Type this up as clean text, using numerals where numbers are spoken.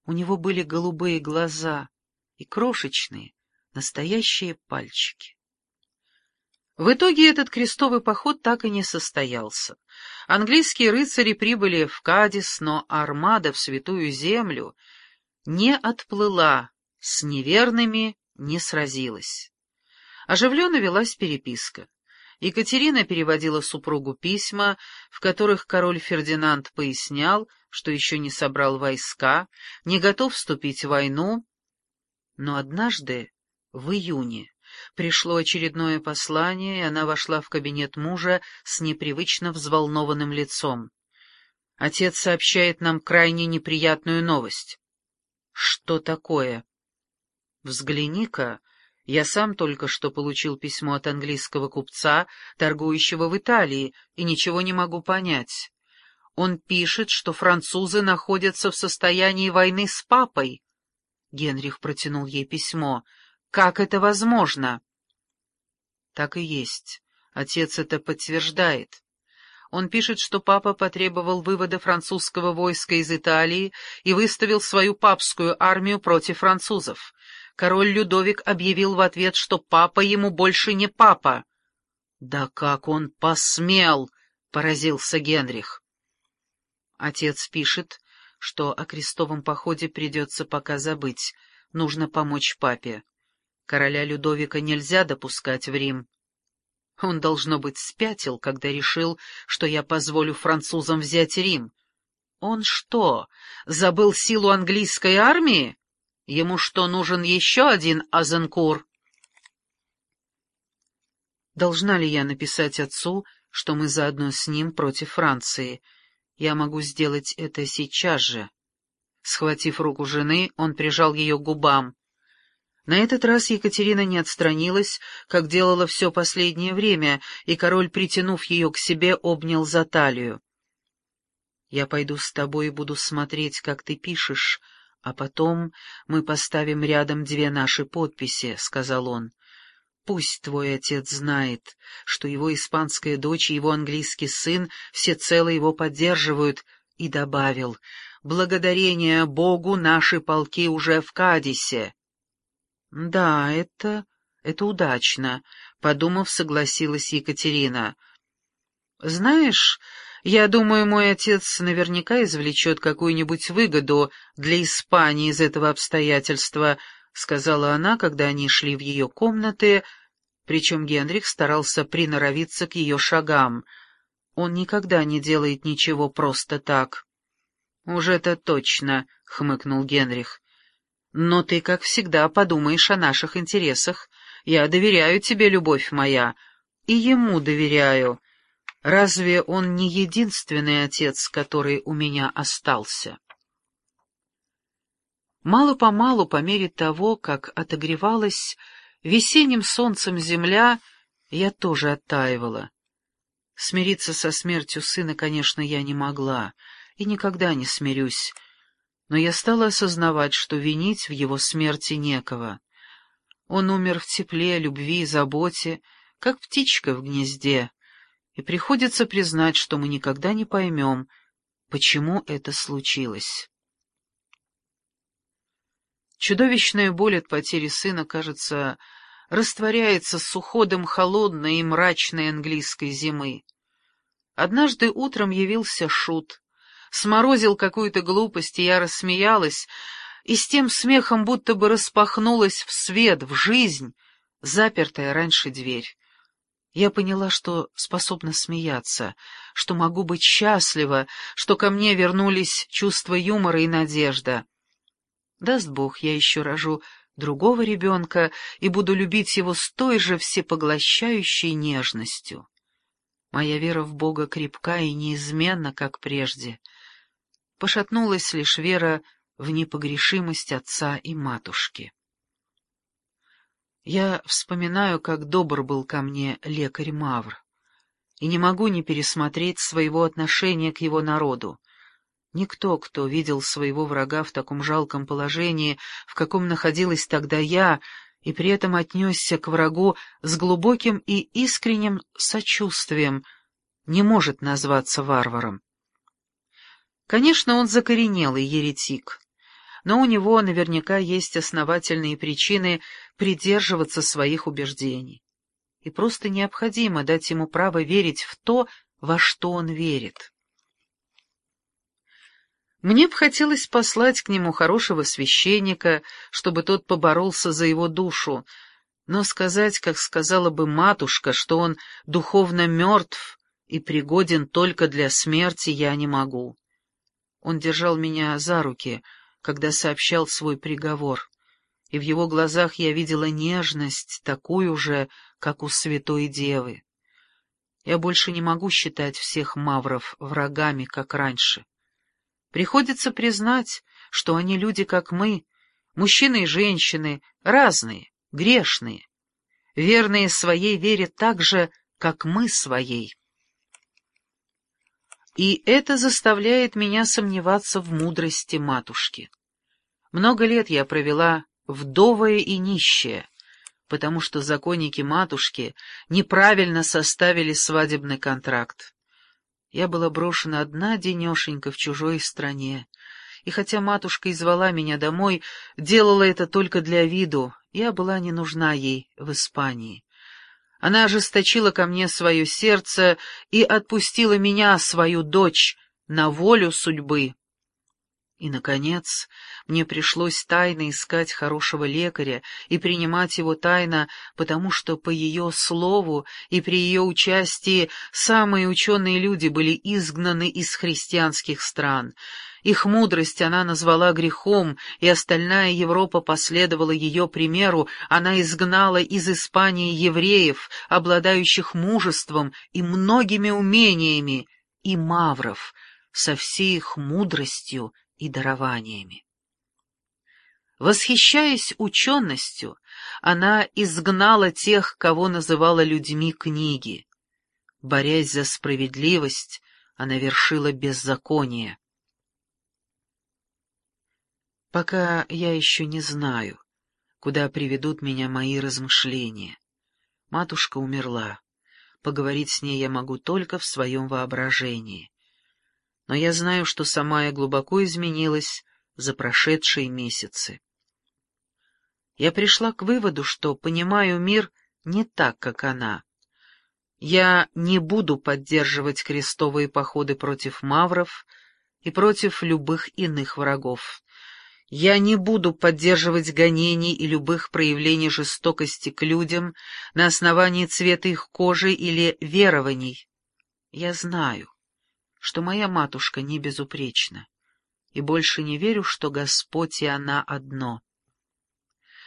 У него были голубые глаза и крошечные, настоящие пальчики. В итоге этот крестовый поход так и не состоялся. Английские рыцари прибыли в Кадис, но армада в Святую Землю не отплыла, с неверными не сразилась. Оживленно велась переписка. Екатерина переводила супругу письма, в которых король Фердинанд пояснял, что еще не собрал войска, не готов вступить в войну. Но однажды, в июне, пришло очередное послание, и она вошла в кабинет мужа с непривычно взволнованным лицом. «Отец сообщает нам крайне неприятную новость». «Что такое?» «Взгляни-ка, я сам только что получил письмо от английского купца, торгующего в Италии, и ничего не могу понять. Он пишет, что французы находятся в состоянии войны с папой». Генрих протянул ей письмо. «Как это возможно?» «Так и есть. Отец это подтверждает. Он пишет, что папа потребовал вывода французского войска из Италии и выставил свою папскую армию против французов. Король Людовик объявил в ответ, что папа ему больше не папа». «Да как он посмел!» — поразился Генрих. Отец пишет, что о крестовом походе придется пока забыть, нужно помочь папе. Короля Людовика нельзя допускать в Рим. Он, должно быть, спятил, когда решил, что я позволю французам взять Рим. Он что, забыл силу английской армии? Ему что, нужен еще один Азенкур? Должна ли я написать отцу, что мы заодно с ним против Франции? Я могу сделать это сейчас же. Схватив руку жены, он прижал ее к губам. На этот раз Екатерина не отстранилась, как делала все последнее время, и король, притянув ее к себе, обнял за талию. «Я пойду с тобой и буду смотреть, как ты пишешь, а потом мы поставим рядом две наши подписи», — сказал он. «Пусть твой отец знает, что его испанская дочь и его английский сын всецело его поддерживают», и добавил: «Благодарение Богу наши полки уже в Кадисе». «Да, это удачно», — подумав, согласилась Екатерина. «Знаешь, я думаю, мой отец наверняка извлечет какую-нибудь выгоду для Испании из этого обстоятельства», — сказала она, когда они шли в ее комнаты, причем Генрих старался приноровиться к ее шагам. Он никогда не делает ничего просто так. «Уж это точно», — хмыкнул Генрих. «Но ты, как всегда, подумаешь о наших интересах. Я доверяю тебе, любовь моя, и ему доверяю. Разве он не единственный отец, который у меня остался?» Мало-помалу, по мере того, как отогревалась весенним солнцем земля, я тоже оттаивала. Смириться со смертью сына, конечно, я не могла, и никогда не смирюсь, но я стала осознавать, что винить в его смерти некого. Он умер в тепле, любви и заботе, как птичка в гнезде, и приходится признать, что мы никогда не поймем, почему это случилось. Чудовищная боль от потери сына, кажется, растворяется с уходом холодной и мрачной английской зимы. Однажды утром явился шут, сморозил какую-то глупость, и я рассмеялась, и с тем смехом будто бы распахнулась в свет, в жизнь, запертая раньше дверь. Я поняла, что способна смеяться, что могу быть счастлива, что ко мне вернулись чувство юмора и надежда. Даст Бог, я еще рожу другого ребенка и буду любить его с той же всепоглощающей нежностью. Моя вера в Бога крепка и неизменна, как прежде. Пошатнулась лишь вера в непогрешимость отца и матушки. Я вспоминаю, как добр был ко мне лекарь Мавр, и не могу не пересмотреть своего отношения к его народу. Никто, кто видел своего врага в таком жалком положении, в каком находилась тогда я, и при этом отнесся к врагу с глубоким и искренним сочувствием, не может назваться варваром. Конечно, он закоренелый еретик, но у него наверняка есть основательные причины придерживаться своих убеждений. И просто необходимо дать ему право верить в то, во что он верит. Мне бы хотелось послать к нему хорошего священника, чтобы тот поборолся за его душу, но сказать, как сказала бы матушка, что он духовно мертв и пригоден только для смерти, я не могу. Он держал меня за руки, когда сообщал свой приговор, и в его глазах я видела нежность, такую же, как у Святой Девы. Я больше не могу считать всех мавров врагами, как раньше. Приходится признать, что они люди, как мы, мужчины и женщины, разные, грешные, верные своей вере так же, как мы своей. И это заставляет меня сомневаться в мудрости матушки. Много лет я провела вдовая и нищая, потому что законники матушки неправильно составили свадебный контракт. Я была брошена одна денешенька в чужой стране, и хотя матушка и звала меня домой, делала это только для виду, я была не нужна ей в Испании. Она ожесточила ко мне свое сердце и отпустила меня, свою дочь, на волю судьбы. И, наконец, мне пришлось тайно искать хорошего лекаря и принимать его тайно, потому что по ее слову и при ее участии самые ученые люди были изгнаны из христианских стран. Их мудрость она назвала грехом, и остальная Европа последовала ее примеру. Она изгнала из Испании евреев, обладающих мужеством и многими умениями, и мавров со всей их мудростью и дарованиями. Восхищаясь ученостью, она изгнала тех, кого называла людьми книги. Борясь за справедливость, она вершила беззаконие. Пока я еще не знаю, куда приведут меня мои размышления. Матушка умерла. Поговорить с ней я могу только в своем воображении. Но я знаю, что сама я глубоко изменилась за прошедшие месяцы. Я пришла к выводу, что понимаю мир не так, как она. Я не буду поддерживать крестовые походы против мавров и против любых иных врагов. Я не буду поддерживать гонений и любых проявлений жестокости к людям на основании цвета их кожи или верований. Я знаю, что моя матушка не безупречна, и больше не верю, что Господь и она одно.